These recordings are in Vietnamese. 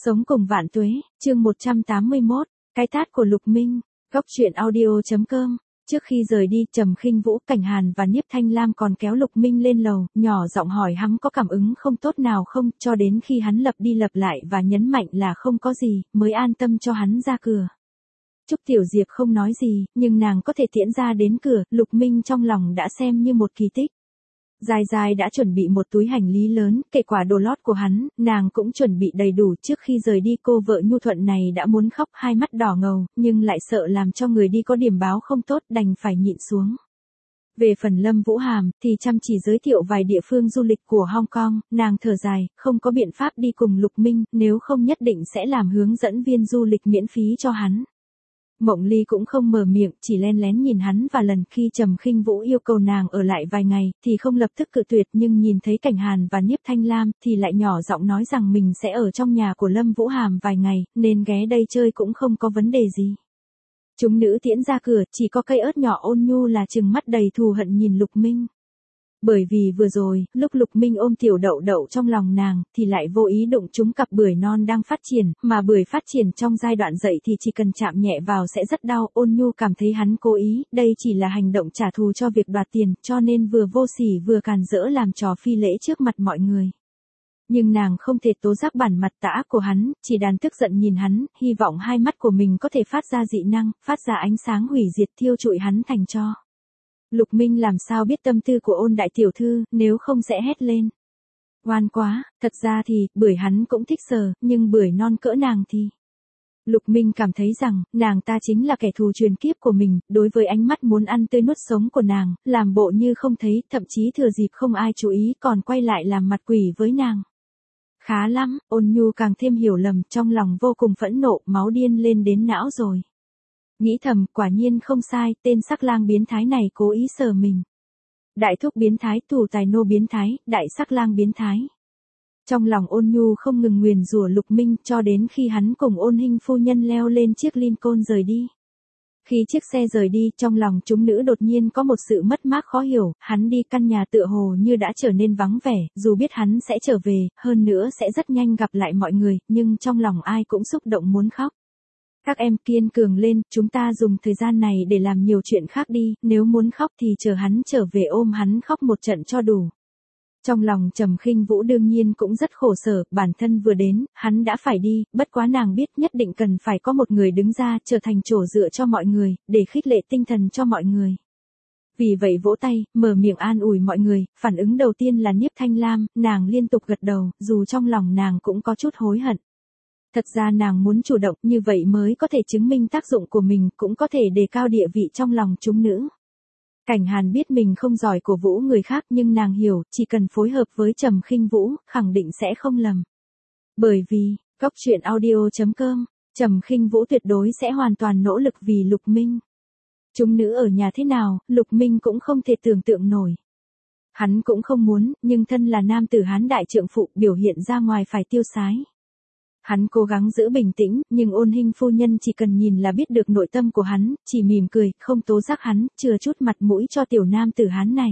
Sống cùng vạn tuế, chương 181, cái tát của Lục Minh, góc truyện audio.com. Trước khi rời đi, Trầm Khinh Vũ, Cảnh Hàn và Niếp Thanh Lam còn kéo Lục Minh lên lầu, nhỏ giọng hỏi hắn có cảm ứng không tốt nào không, cho đến khi hắn lặp đi lặp lại và nhấn mạnh là không có gì, mới an tâm cho hắn ra cửa. Trúc Tiểu Diệp không nói gì, nhưng nàng có thể tiễn ra đến cửa, Lục Minh trong lòng đã xem như một kỳ tích. Dài dài đã chuẩn bị một túi hành lý lớn, kể quả đồ lót của hắn, nàng cũng chuẩn bị đầy đủ. Trước khi rời đi, cô vợ nhu thuận này đã muốn khóc, hai mắt đỏ ngầu, nhưng lại sợ làm cho người đi có điểm báo không tốt, đành phải nhịn xuống. Về phần Lâm Vũ Hàm, thì chăm chỉ giới thiệu vài địa phương du lịch của Hong Kong, nàng thở dài, không có biện pháp đi cùng Lục Minh, nếu không nhất định sẽ làm hướng dẫn viên du lịch miễn phí cho hắn. Mộng Ly cũng không mở miệng, chỉ len lén nhìn hắn và lần khi Trầm Khinh Vũ yêu cầu nàng ở lại vài ngày, thì không lập tức cự tuyệt, nhưng nhìn thấy Cảnh Hàn và Niếp Thanh Lam, thì lại nhỏ giọng nói rằng mình sẽ ở trong nhà của Lâm Vũ Hàm vài ngày, nên ghé đây chơi cũng không có vấn đề gì. Chúng nữ tiễn ra cửa, chỉ có Cây Ớt nhỏ Ôn Nhu là trừng mắt đầy thù hận nhìn Lục Minh. Bởi vì vừa rồi, lúc Lục Minh ôm Tiểu Đậu Đậu trong lòng nàng, thì lại vô ý đụng trúng cặp bưởi non đang phát triển, mà bưởi phát triển trong giai đoạn dậy thì chỉ cần chạm nhẹ vào sẽ rất đau. Ôn Nhu cảm thấy hắn cố ý, đây chỉ là hành động trả thù cho việc đoạt tiền, cho nên vừa vô sỉ vừa càn rỡ làm trò phi lễ trước mặt mọi người. Nhưng nàng không thể tố giác bản mặt tà ác của hắn, chỉ đàn tức giận nhìn hắn, hy vọng hai mắt của mình có thể phát ra dị năng, phát ra ánh sáng hủy diệt thiêu trụi hắn thành tro. Lục Minh làm sao biết tâm tư của Ôn đại tiểu thư, nếu không sẽ hét lên. Ngoan quá, thật ra thì, bưởi hắn cũng thích sờ, nhưng bưởi non cỡ nàng thì. Lục Minh cảm thấy rằng, nàng ta chính là kẻ thù truyền kiếp của mình, đối với ánh mắt muốn ăn tươi nuốt sống của nàng, làm bộ như không thấy, thậm chí thừa dịp không ai chú ý còn quay lại làm mặt quỷ với nàng. Khá lắm, Ôn Nhu càng thêm hiểu lầm, trong lòng vô cùng phẫn nộ, máu điên lên đến não rồi. Nghĩ thầm, quả nhiên không sai, tên sắc lang biến thái này cố ý sờ mình. Đại thúc biến thái, tù tài nô biến thái, đại sắc lang biến thái. Trong lòng Ôn Nhu không ngừng nguyền rủa Lục Minh, cho đến khi hắn cùng Ôn Hinh phu nhân leo lên chiếc Lincoln rời đi. Khi chiếc xe rời đi, trong lòng chúng nữ đột nhiên có một sự mất mát khó hiểu, hắn đi căn nhà tựa hồ như đã trở nên vắng vẻ, dù biết hắn sẽ trở về, hơn nữa sẽ rất nhanh gặp lại mọi người, nhưng trong lòng ai cũng xúc động muốn khóc. Các em kiên cường lên, chúng ta dùng thời gian này để làm nhiều chuyện khác đi, nếu muốn khóc thì chờ hắn trở về ôm hắn khóc một trận cho đủ. Trong lòng Trầm Khinh Vũ đương nhiên cũng rất khổ sở, bản thân vừa đến, hắn đã phải đi, bất quá nàng biết nhất định cần phải có một người đứng ra trở thành chỗ dựa cho mọi người, để khích lệ tinh thần cho mọi người. Vì vậy vỗ tay, mở miệng an ủi mọi người, phản ứng đầu tiên là Niếp Thanh Lam, nàng liên tục gật đầu, dù trong lòng nàng cũng có chút hối hận. Thật ra nàng muốn chủ động, như vậy mới có thể chứng minh tác dụng của mình, cũng có thể đề cao địa vị trong lòng chúng nữ. Cảnh Hàn biết mình không giỏi cổ vũ người khác, nhưng nàng hiểu, chỉ cần phối hợp với Trầm Khinh Vũ, khẳng định sẽ không lầm. Bởi vì, góc truyện audio.com, Trầm Khinh Vũ tuyệt đối sẽ hoàn toàn nỗ lực vì Lục Minh. Chúng nữ ở nhà thế nào, Lục Minh cũng không thể tưởng tượng nổi. Hắn cũng không muốn, nhưng thân là nam tử Hán đại trượng phụ, biểu hiện ra ngoài phải tiêu sái. Hắn cố gắng giữ bình tĩnh, nhưng Ôn Hinh phu nhân chỉ cần nhìn là biết được nội tâm của hắn, chỉ mỉm cười, không tố giác hắn, chừa chút mặt mũi cho tiểu nam tử Hán này.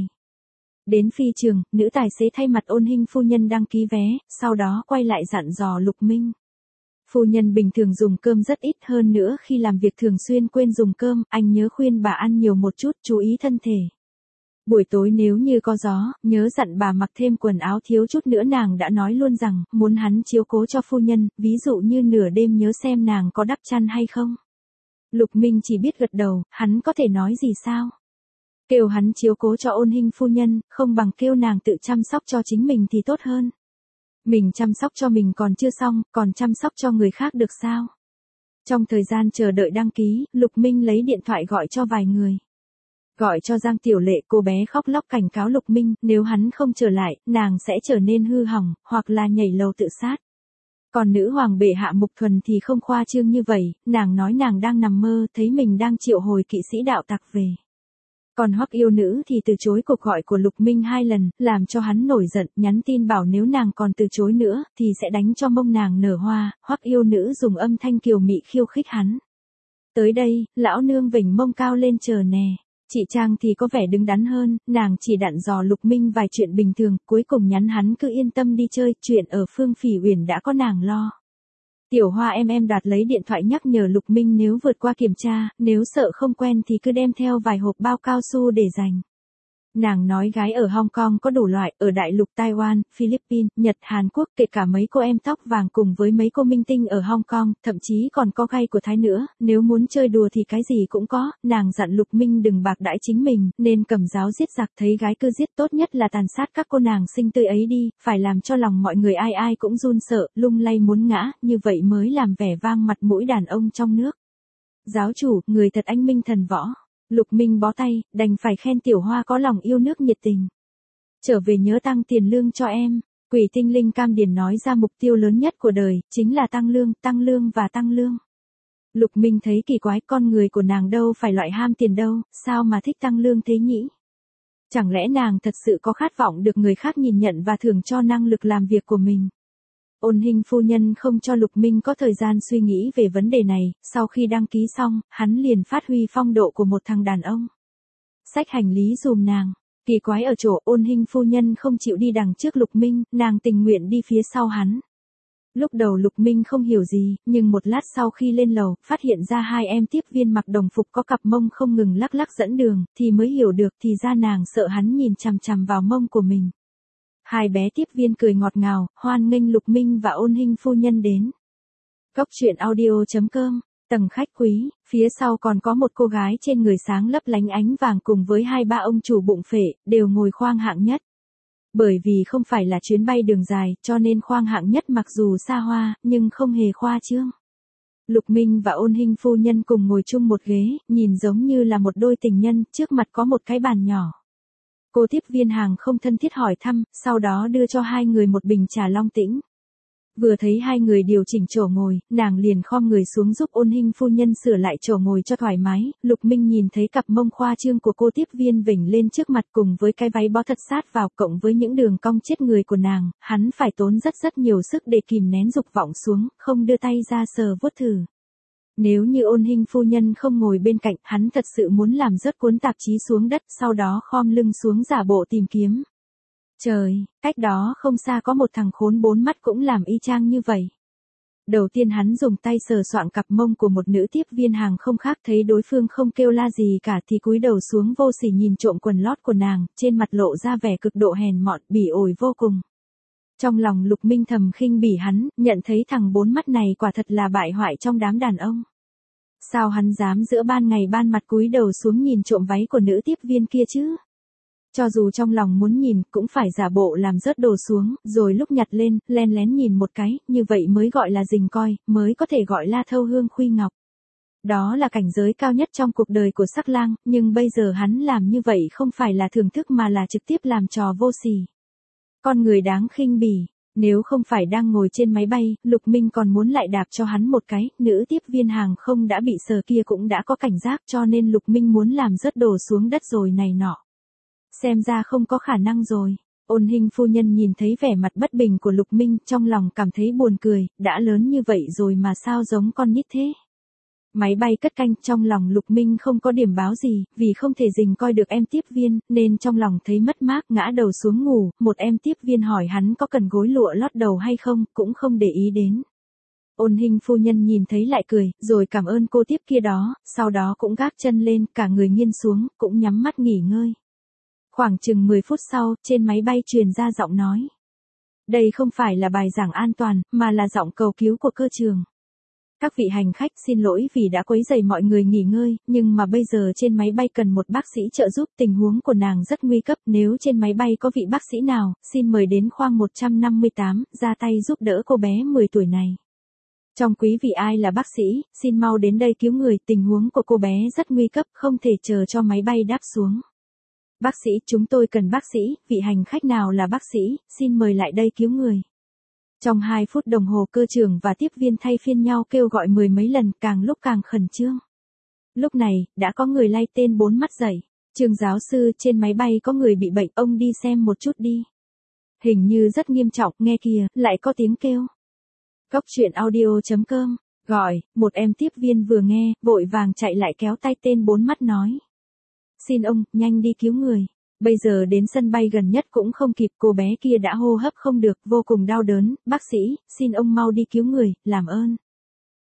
Đến phi trường, nữ tài xế thay mặt Ôn Hinh phu nhân đăng ký vé, sau đó quay lại dặn dò Lục Minh. Phu nhân bình thường dùng cơm rất ít, hơn nữa khi làm việc thường xuyên quên dùng cơm, anh nhớ khuyên bà ăn nhiều một chút, chú ý thân thể. Buổi tối nếu như có gió, nhớ dặn bà mặc thêm quần áo thiếu chút nữa. Nàng đã nói luôn rằng, muốn hắn chiếu cố cho phu nhân, ví dụ như nửa đêm nhớ xem nàng có đắp chăn hay không. Lục Minh chỉ biết gật đầu, hắn có thể nói gì sao? Kêu hắn chiếu cố cho Ôn Hinh phu nhân, không bằng kêu nàng tự chăm sóc cho chính mình thì tốt hơn. Mình chăm sóc cho mình còn chưa xong, còn chăm sóc cho người khác được sao? Trong thời gian chờ đợi đăng ký, Lục Minh lấy điện thoại gọi cho vài người. Gọi cho Giang Tiểu Lệ, cô bé khóc lóc cảnh cáo Lục Minh, nếu hắn không trở lại, nàng sẽ trở nên hư hỏng, hoặc là nhảy lầu tự sát. Còn nữ hoàng bệ hạ Mục Thuần thì không khoa trương như vậy, nàng nói nàng đang nằm mơ, thấy mình đang triệu hồi kỵ sĩ đạo tặc về. Còn Hoắc yêu nữ thì từ chối cuộc gọi của Lục Minh 2 lần, làm cho hắn nổi giận, nhắn tin bảo nếu nàng còn từ chối nữa, thì sẽ đánh cho mông nàng nở hoa. Hoắc yêu nữ dùng âm thanh kiều mị khiêu khích hắn. Tới đây, lão nương vểnh mông cao lên chờ nè. Chị Trang thì có vẻ đứng đắn hơn, nàng chỉ dặn dò Lục Minh vài chuyện bình thường, cuối cùng nhắn hắn cứ yên tâm đi chơi, chuyện ở Phương Phỉ Uyển đã có nàng lo. Tiểu Hoa em đoạt lấy điện thoại nhắc nhở Lục Minh nếu vượt qua kiểm tra, nếu sợ không quen thì cứ đem theo vài hộp bao cao su để dành. Nàng nói gái ở Hong Kong có đủ loại, ở đại lục Taiwan, Philippines, Nhật, Hàn Quốc, kể cả mấy cô em tóc vàng cùng với mấy cô minh tinh ở Hong Kong, thậm chí còn có gay của Thái nữa, nếu muốn chơi đùa thì cái gì cũng có, nàng dặn Lục Minh đừng bạc đãi chính mình, nên cầm giáo giết giặc, thấy gái cứ giết tốt nhất là tàn sát các cô nàng xinh tươi ấy đi, phải làm cho lòng mọi người ai ai cũng run sợ, lung lay muốn ngã, như vậy mới làm vẻ vang mặt mũi đàn ông trong nước. Giáo chủ, người thật anh minh thần võ. Lục Minh bó tay, đành phải khen Tiểu Hoa có lòng yêu nước nhiệt tình. Trở về nhớ tăng tiền lương cho em. Quỷ tinh linh Cam Điền nói ra mục tiêu lớn nhất của đời, chính là tăng lương và tăng lương. Lục Minh thấy kỳ quái, con người của nàng đâu phải loại ham tiền đâu, sao mà thích tăng lương thế nhỉ? Chẳng lẽ nàng thật sự có khát vọng được người khác nhìn nhận và thưởng cho năng lực làm việc của mình? Ôn Hinh phu nhân không cho Lục Minh có thời gian suy nghĩ về vấn đề này, sau khi đăng ký xong, hắn liền phát huy phong độ của một thằng đàn ông. Xách hành lý dùm nàng. Kỳ quái ở chỗ Ôn Hinh phu nhân không chịu đi đằng trước Lục Minh, nàng tình nguyện đi phía sau hắn. Lúc đầu Lục Minh không hiểu gì, nhưng một lát sau khi lên lầu, phát hiện ra hai em tiếp viên mặc đồng phục có cặp mông không ngừng lắc lắc dẫn đường, thì mới hiểu được thì ra nàng sợ hắn nhìn chằm chằm vào mông của mình. Hai bé tiếp viên cười ngọt ngào, hoan nghênh Lục Minh và Ôn Hinh phu nhân đến. Cốc truyện audio.com, tầng khách quý, phía sau còn có một cô gái trên người sáng lấp lánh ánh vàng cùng với hai ba ông chủ bụng phệ, đều ngồi khoang hạng nhất. Bởi vì không phải là chuyến bay đường dài, cho nên khoang hạng nhất mặc dù xa hoa, nhưng không hề khoa trương. Lục Minh và Ôn Hinh phu nhân cùng ngồi chung một ghế, nhìn giống như là một đôi tình nhân, trước mặt có một cái bàn nhỏ. Cô tiếp viên hàng không thân thiết hỏi thăm, sau đó đưa cho hai người một bình trà Long Tĩnh. Vừa thấy hai người điều chỉnh chỗ ngồi, nàng liền khom người xuống giúp Ôn Hinh phu nhân sửa lại chỗ ngồi cho thoải mái. Lục Minh nhìn thấy cặp mông khoa trương của cô tiếp viên vểnh lên trước mặt cùng với cái váy bó thật sát vào cộng với những đường cong chết người của nàng, hắn phải tốn rất nhiều sức để kìm nén dục vọng xuống, không đưa tay ra sờ vuốt thử. Nếu như Ôn Hinh phu nhân không ngồi bên cạnh, hắn thật sự muốn làm rớt cuốn tạp chí xuống đất, sau đó khom lưng xuống giả bộ tìm kiếm. Trời, cách đó không xa có một thằng khốn bốn mắt cũng làm y chang như vậy. Đầu tiên hắn dùng tay sờ soạng cặp mông của một nữ tiếp viên hàng không khác, thấy đối phương không kêu la gì cả thì cúi đầu xuống vô sỉ nhìn trộm quần lót của nàng, trên mặt lộ ra vẻ cực độ hèn mọn, bỉ ổi vô cùng. Trong lòng Lục Minh thầm khinh bỉ hắn, nhận thấy thằng bốn mắt này quả thật là bại hoại trong đám đàn ông. Sao hắn dám giữa ban ngày ban mặt cúi đầu xuống nhìn trộm váy của nữ tiếp viên kia chứ? Cho dù trong lòng muốn nhìn, cũng phải giả bộ làm rớt đồ xuống, rồi lúc nhặt lên, len lén nhìn một cái, như vậy mới gọi là rình coi, mới có thể gọi là thâu hương khuy ngọc. Đó là cảnh giới cao nhất trong cuộc đời của sắc lang, nhưng bây giờ hắn làm như vậy không phải là thưởng thức mà là trực tiếp làm trò vô sỉ. Con người đáng khinh bỉ. Nếu không phải đang ngồi trên máy bay, Lục Minh còn muốn lại đạp cho hắn một cái, nữ tiếp viên hàng không đã bị sờ kia cũng đã có cảnh giác, cho nên Lục Minh muốn làm rớt đồ xuống đất rồi này nọ. Xem ra không có khả năng rồi. Ôn Hinh phu nhân nhìn thấy vẻ mặt bất bình của Lục Minh, trong lòng cảm thấy buồn cười, đã lớn như vậy rồi mà sao giống con nít thế. Máy bay cất canh, trong lòng Lục Minh không có điểm báo gì, vì không thể rình coi được em tiếp viên, nên trong lòng thấy mất mát, ngã đầu xuống ngủ. Một em tiếp viên hỏi hắn có cần gối lụa lót đầu hay không, cũng không để ý đến. Ôn Hinh phu nhân nhìn thấy lại cười, rồi cảm ơn cô tiếp kia đó, sau đó cũng gác chân lên, cả người nghiêng xuống, cũng nhắm mắt nghỉ ngơi. Khoảng chừng 10 phút sau, trên máy bay truyền ra giọng nói. Đây không phải là bài giảng an toàn, mà là giọng cầu cứu của cơ trường. Các vị hành khách xin lỗi vì đã quấy rầy mọi người nghỉ ngơi, nhưng mà bây giờ trên máy bay cần một bác sĩ trợ giúp, tình huống của nàng rất nguy cấp, nếu trên máy bay có vị bác sĩ nào, xin mời đến khoang 158, ra tay giúp đỡ cô bé 10 tuổi này. Trong quý vị ai là bác sĩ, xin mau đến đây cứu người, tình huống của cô bé rất nguy cấp, không thể chờ cho máy bay đáp xuống. Bác sĩ, chúng tôi cần bác sĩ, vị hành khách nào là bác sĩ, xin mời lại đây cứu người. Trong 2 phút đồng hồ cơ trưởng và tiếp viên thay phiên nhau kêu gọi 10 mấy lần, càng lúc càng khẩn trương. Lúc này, đã có người lay tên bốn mắt dậy. Trương giáo sư, trên máy bay có người bị bệnh, ông đi xem một chút đi. Hình như rất nghiêm trọng, nghe kìa, lại có tiếng kêu. Cốc truyện audio.com, gọi, một em tiếp viên vừa nghe, vội vàng chạy lại kéo tay tên bốn mắt nói. Xin ông, nhanh đi cứu người. Bây giờ đến sân bay gần nhất cũng không kịp, cô bé kia đã hô hấp không được, vô cùng đau đớn, bác sĩ, xin ông mau đi cứu người, làm ơn.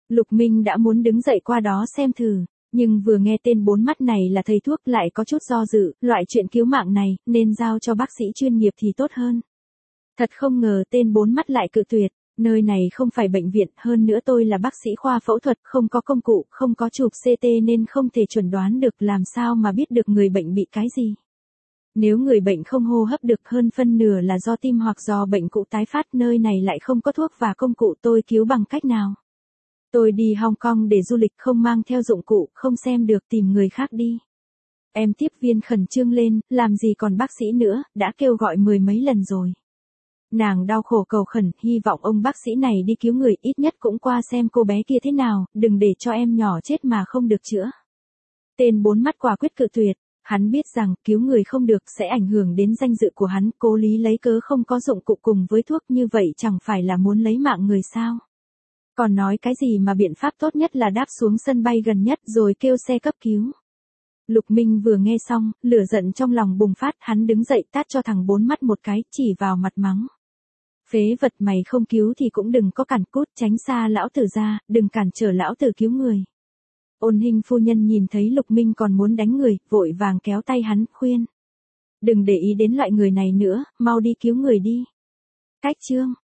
Lục Minh đã muốn đứng dậy qua đó xem thử, nhưng vừa nghe tên bốn mắt này là thầy thuốc lại có chút do dự, loại chuyện cứu mạng này, nên giao cho bác sĩ chuyên nghiệp thì tốt hơn. Thật không ngờ tên bốn mắt lại cự tuyệt, nơi này không phải bệnh viện, hơn nữa tôi là bác sĩ khoa phẫu thuật, không có công cụ, không có chụp CT nên không thể chuẩn đoán được, làm sao mà biết được người bệnh bị cái gì. Nếu người bệnh không hô hấp được, hơn phân nửa là do tim hoặc do bệnh cũ tái phát, nơi này lại không có thuốc và công cụ, tôi cứu bằng cách nào? Tôi đi Hong Kong để du lịch, không mang theo dụng cụ, không xem được, tìm người khác đi. Em tiếp viên khẩn trương lên, làm gì còn bác sĩ nữa, đã kêu gọi 10 mấy lần rồi. Nàng đau khổ cầu khẩn, hy vọng ông bác sĩ này đi cứu người, ít nhất cũng qua xem cô bé kia thế nào, đừng để cho em nhỏ chết mà không được chữa. Tên bốn mắt quả quyết cự tuyệt, hắn biết rằng cứu người không được sẽ ảnh hưởng đến danh dự của hắn, cố lý lấy cớ không có dụng cụ cùng với thuốc, như vậy chẳng phải là muốn lấy mạng người sao. Còn nói cái gì mà biện pháp tốt nhất là đáp xuống sân bay gần nhất rồi kêu xe cấp cứu. Lục Minh vừa nghe xong, lửa giận trong lòng bùng phát, hắn đứng dậy tát cho thằng bốn mắt một cái, chỉ vào mặt mắng. Phế vật, mày không cứu thì cũng đừng có cản, cút tránh xa lão tử ra, đừng cản trở lão tử cứu người. Ôn Hình phu nhân nhìn thấy Lục Minh còn muốn đánh người, vội vàng kéo tay hắn, khuyên. Đừng để ý đến loại người này nữa, mau đi cứu người đi. Cách chương